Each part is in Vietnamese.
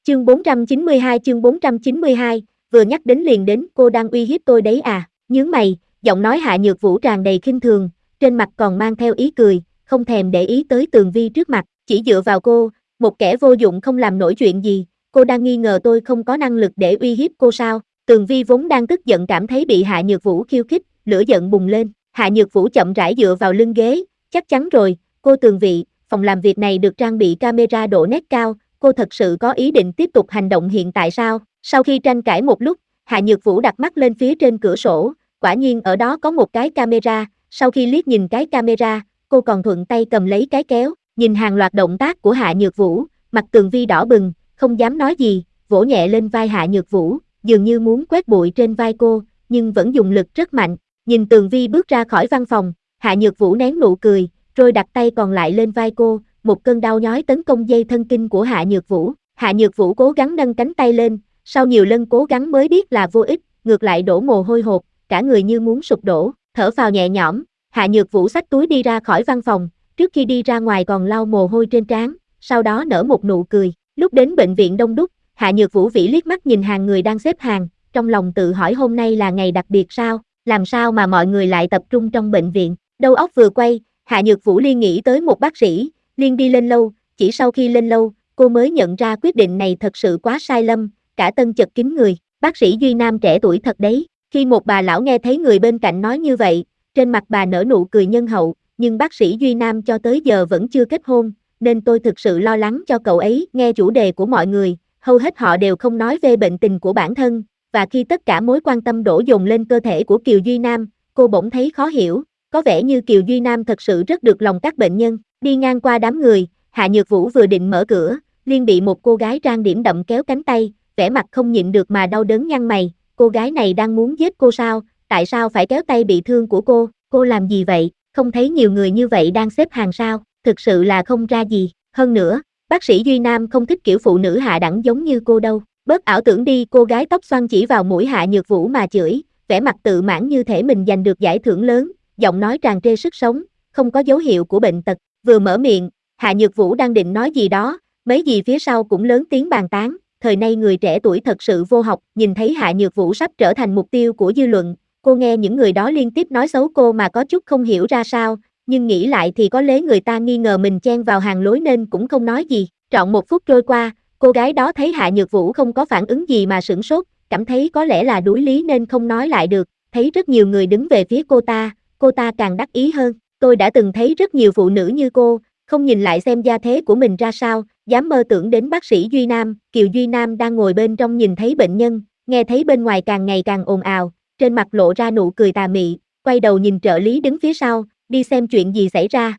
Chương 492, vừa nhắc đến liền đến, cô đang uy hiếp tôi đấy à? Nhướng mày, giọng nói Hạ Nhược Vũ tràn đầy khinh thường, trên mặt còn mang theo ý cười, không thèm để ý tới Tường Vi trước mặt, chỉ dựa vào cô, một kẻ vô dụng không làm nổi chuyện gì, cô đang nghi ngờ tôi không có năng lực để uy hiếp cô sao? Tường Vi vốn đang tức giận cảm thấy bị Hạ Nhược Vũ khiêu khích, lửa giận bùng lên, Hạ Nhược Vũ chậm rãi dựa vào lưng ghế, chắc chắn rồi, cô Tường Vi, phòng làm việc này được trang bị camera độ nét cao, cô thật sự có ý định tiếp tục hành động hiện tại sao? Sau khi tranh cãi một lúc, Hạ Nhược Vũ đặt mắt lên phía trên cửa sổ, quả nhiên ở đó có một cái camera, sau khi liếc nhìn cái camera, cô còn thuận tay cầm lấy cái kéo, nhìn hàng loạt động tác của Hạ Nhược Vũ, mặt Tường Vi đỏ bừng, không dám nói gì, vỗ nhẹ lên vai Hạ Nhược Vũ, dường như muốn quét bụi trên vai cô, nhưng vẫn dùng lực rất mạnh. Nhìn Tường Vi bước ra khỏi văn phòng, Hạ Nhược Vũ nén nụ cười, rồi đặt tay còn lại lên vai cô, một cơn đau nhói tấn công dây thần kinh của Hạ Nhược Vũ. Hạ Nhược Vũ cố gắng nâng cánh tay lên, sau nhiều lần cố gắng mới biết là vô ích, ngược lại đổ mồ hôi hột, cả người như muốn sụp đổ, thở phào nhẹ nhõm, Hạ Nhược Vũ xách túi đi ra khỏi văn phòng, trước khi đi ra ngoài còn lau mồ hôi trên trán, sau đó nở một nụ cười. Lúc đến bệnh viện đông đúc, Hạ Nhược Vũ vĩ liếc mắt nhìn hàng người đang xếp hàng, trong lòng tự hỏi hôm nay là ngày đặc biệt sao, làm sao mà mọi người lại tập trung trong bệnh viện. Đầu óc vừa quay, Hạ Nhược Vũ liên nghĩ tới một bác sĩ, liền đi lên lâu, chỉ sau khi lên lâu, cô mới nhận ra quyết định này thật sự quá sai lầm, cả tân chật kín người, bác sĩ Duy Nam trẻ tuổi thật đấy. Khi một bà lão nghe thấy người bên cạnh nói như vậy, trên mặt bà nở nụ cười nhân hậu, nhưng bác sĩ Duy Nam cho tới giờ vẫn chưa kết hôn, nên tôi thực sự lo lắng cho cậu ấy. Nghe chủ đề của mọi người, hầu hết họ đều không nói về bệnh tình của bản thân, và khi tất cả mối quan tâm đổ dồn lên cơ thể của Kiều Duy Nam, cô bỗng thấy khó hiểu, có vẻ như Kiều Duy Nam thật sự rất được lòng các bệnh nhân. Đi ngang qua đám người, Hạ Nhược Vũ vừa định mở cửa, liền bị một cô gái trang điểm đậm kéo cánh tay, vẻ mặt không nhịn được mà đau đớn nhăn mày, cô gái này đang muốn giết cô sao, tại sao phải kéo tay bị thương của cô làm gì vậy, không thấy nhiều người như vậy đang xếp hàng sao, thực sự là không ra gì, hơn nữa, bác sĩ Duy Nam không thích kiểu phụ nữ hạ đẳng giống như cô đâu, bớt ảo tưởng đi. Cô gái tóc xoăn chỉ vào mũi Hạ Nhược Vũ mà chửi, vẻ mặt tự mãn như thể mình giành được giải thưởng lớn, giọng nói tràn trề sức sống, không có dấu hiệu của bệnh tật. Vừa mở miệng, Hạ Nhược Vũ đang định nói gì đó, mấy gì phía sau cũng lớn tiếng bàn tán, thời nay người trẻ tuổi thật sự vô học. Nhìn thấy Hạ Nhược Vũ sắp trở thành mục tiêu của dư luận, cô nghe những người đó liên tiếp nói xấu cô mà có chút không hiểu ra sao, nhưng nghĩ lại thì có lẽ người ta nghi ngờ mình chen vào hàng lối nên cũng không nói gì. Trọn một phút trôi qua, cô gái đó thấy Hạ Nhược Vũ không có phản ứng gì mà sửng sốt, cảm thấy có lẽ là đuối lý nên không nói lại được, thấy rất nhiều người đứng về phía cô ta càng đắc ý hơn. Tôi đã từng thấy rất nhiều phụ nữ như cô, không nhìn lại xem gia thế của mình ra sao, dám mơ tưởng đến bác sĩ Duy Nam. Kiều Duy Nam đang ngồi bên trong nhìn thấy bệnh nhân, nghe thấy bên ngoài càng ngày càng ồn ào, trên mặt lộ ra nụ cười tà mị, quay đầu nhìn trợ lý đứng phía sau, đi xem chuyện gì xảy ra.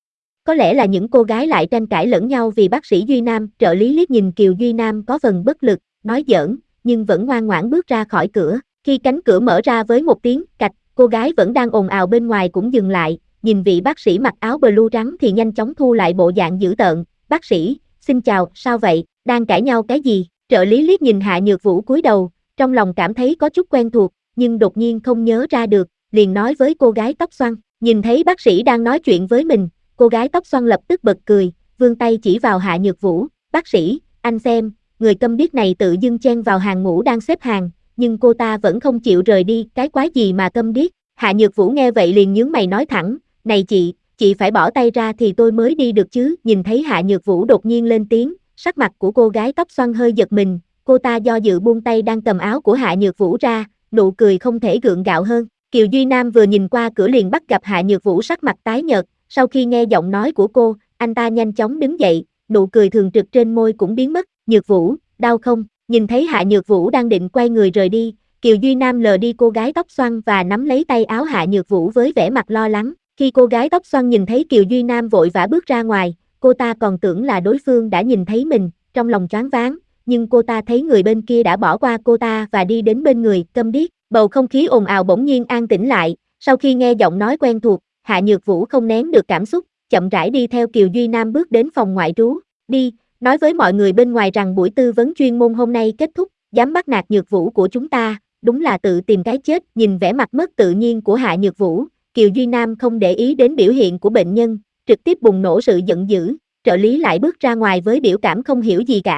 Có lẽ là những cô gái lại tranh cãi lẫn nhau vì bác sĩ Duy Nam. Trợ lý liếc nhìn Kiều Duy Nam có phần bất lực, nói giỡn, nhưng vẫn ngoan ngoãn bước ra khỏi cửa. Khi cánh cửa mở ra với một tiếng cạch, cô gái vẫn đang ồn ào bên ngoài cũng dừng lại, nhìn vị bác sĩ mặc áo blue trắng thì nhanh chóng thu lại bộ dạng dữ tợn. Bác sĩ, xin chào, sao vậy, đang cãi nhau cái gì? Trợ lý liếc nhìn Hạ Nhược Vũ cúi đầu, trong lòng cảm thấy có chút quen thuộc, nhưng đột nhiên không nhớ ra được, liền nói với cô gái tóc xoăn. Nhìn thấy bác sĩ đang nói chuyện với mình, cô gái tóc xoăn lập tức bật cười, vươn tay chỉ vào Hạ Nhược Vũ, bác sĩ, anh xem, người câm điếc này tự dưng chen vào hàng ngũ đang xếp hàng, nhưng cô ta vẫn không chịu rời đi, cái quái gì mà câm điếc? Hạ Nhược Vũ nghe vậy liền nhướng mày nói thẳng, này chị phải bỏ tay ra thì tôi mới đi được chứ. Nhìn thấy Hạ Nhược Vũ đột nhiên lên tiếng, sắc mặt của cô gái tóc xoăn hơi giật mình, cô ta do dự buông tay đang cầm áo của Hạ Nhược Vũ ra, nụ cười không thể gượng gạo hơn. Kiều Duy Nam vừa nhìn qua cửa liền bắt gặp Hạ Nhược Vũ sắc mặt tái nhợt, sau khi nghe giọng nói của cô, anh ta nhanh chóng đứng dậy, nụ cười thường trực trên môi cũng biến mất. Nhược Vũ, đau không? Nhìn thấy Hạ Nhược Vũ đang định quay người rời đi, Kiều Duy Nam lờ đi cô gái tóc xoăn và nắm lấy tay áo Hạ Nhược Vũ với vẻ mặt lo lắng. Khi cô gái tóc xoăn nhìn thấy Kiều Duy Nam vội vã bước ra ngoài, cô ta còn tưởng là đối phương đã nhìn thấy mình, trong lòng choáng váng, nhưng cô ta thấy người bên kia đã bỏ qua cô ta và đi đến bên người câm điếc. Bầu không khí ồn ào bỗng nhiên an tĩnh lại, sau khi nghe giọng nói quen thuộc, Hạ Nhược Vũ không nén được cảm xúc, chậm rãi đi theo Kiều Duy Nam bước đến phòng ngoại trú. Đi, nói với mọi người bên ngoài rằng buổi tư vấn chuyên môn hôm nay kết thúc, dám bắt nạt Nhược Vũ của chúng ta, đúng là tự tìm cái chết. Nhìn vẻ mặt mất tự nhiên của Hạ Nhược Vũ, Kiều Duy Nam không để ý đến biểu hiện của bệnh nhân, trực tiếp bùng nổ sự giận dữ. Trợ lý lại bước ra ngoài với biểu cảm không hiểu gì cả.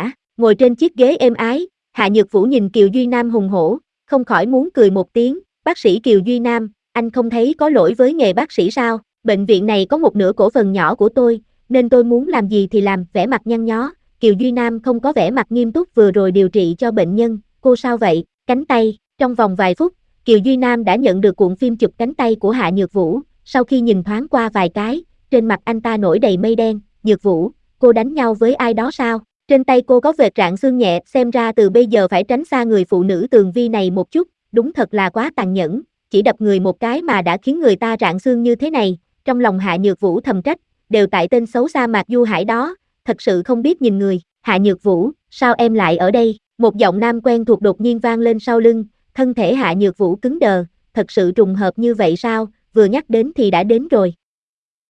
Ngồi trên chiếc ghế êm ái, Hạ Nhược Vũ nhìn Kiều Duy Nam hùng hổ, không khỏi muốn cười một tiếng, bác sĩ Kiều Duy Nam, anh không thấy có lỗi với nghề bác sĩ sao, bệnh viện này có một nửa cổ phần nhỏ của tôi, nên tôi muốn làm gì thì làm, vẻ mặt nhăn nhó, Kiều Duy Nam không có vẻ mặt nghiêm túc vừa rồi điều trị cho bệnh nhân, cô sao vậy, cánh tay, trong vòng vài phút, Kiều Duy Nam đã nhận được cuộn phim chụp cánh tay của Hạ Nhược Vũ, sau khi nhìn thoáng qua vài cái, trên mặt anh ta nổi đầy mây đen, Nhược Vũ, cô đánh nhau với ai đó sao? Trên tay cô có vệt rạn xương nhẹ, xem ra từ bây giờ phải tránh xa người phụ nữ tường vi này một chút, đúng thật là quá tàn nhẫn, chỉ đập người một cái mà đã khiến người ta rạn xương như thế này, trong lòng Hạ Nhược Vũ thầm trách, đều tại tên xấu xa Mạc Du Hải đó, thật sự không biết nhìn người, Hạ Nhược Vũ, sao em lại ở đây, một giọng nam quen thuộc đột nhiên vang lên sau lưng, thân thể Hạ Nhược Vũ cứng đờ, thật sự trùng hợp như vậy sao, vừa nhắc đến thì đã đến rồi,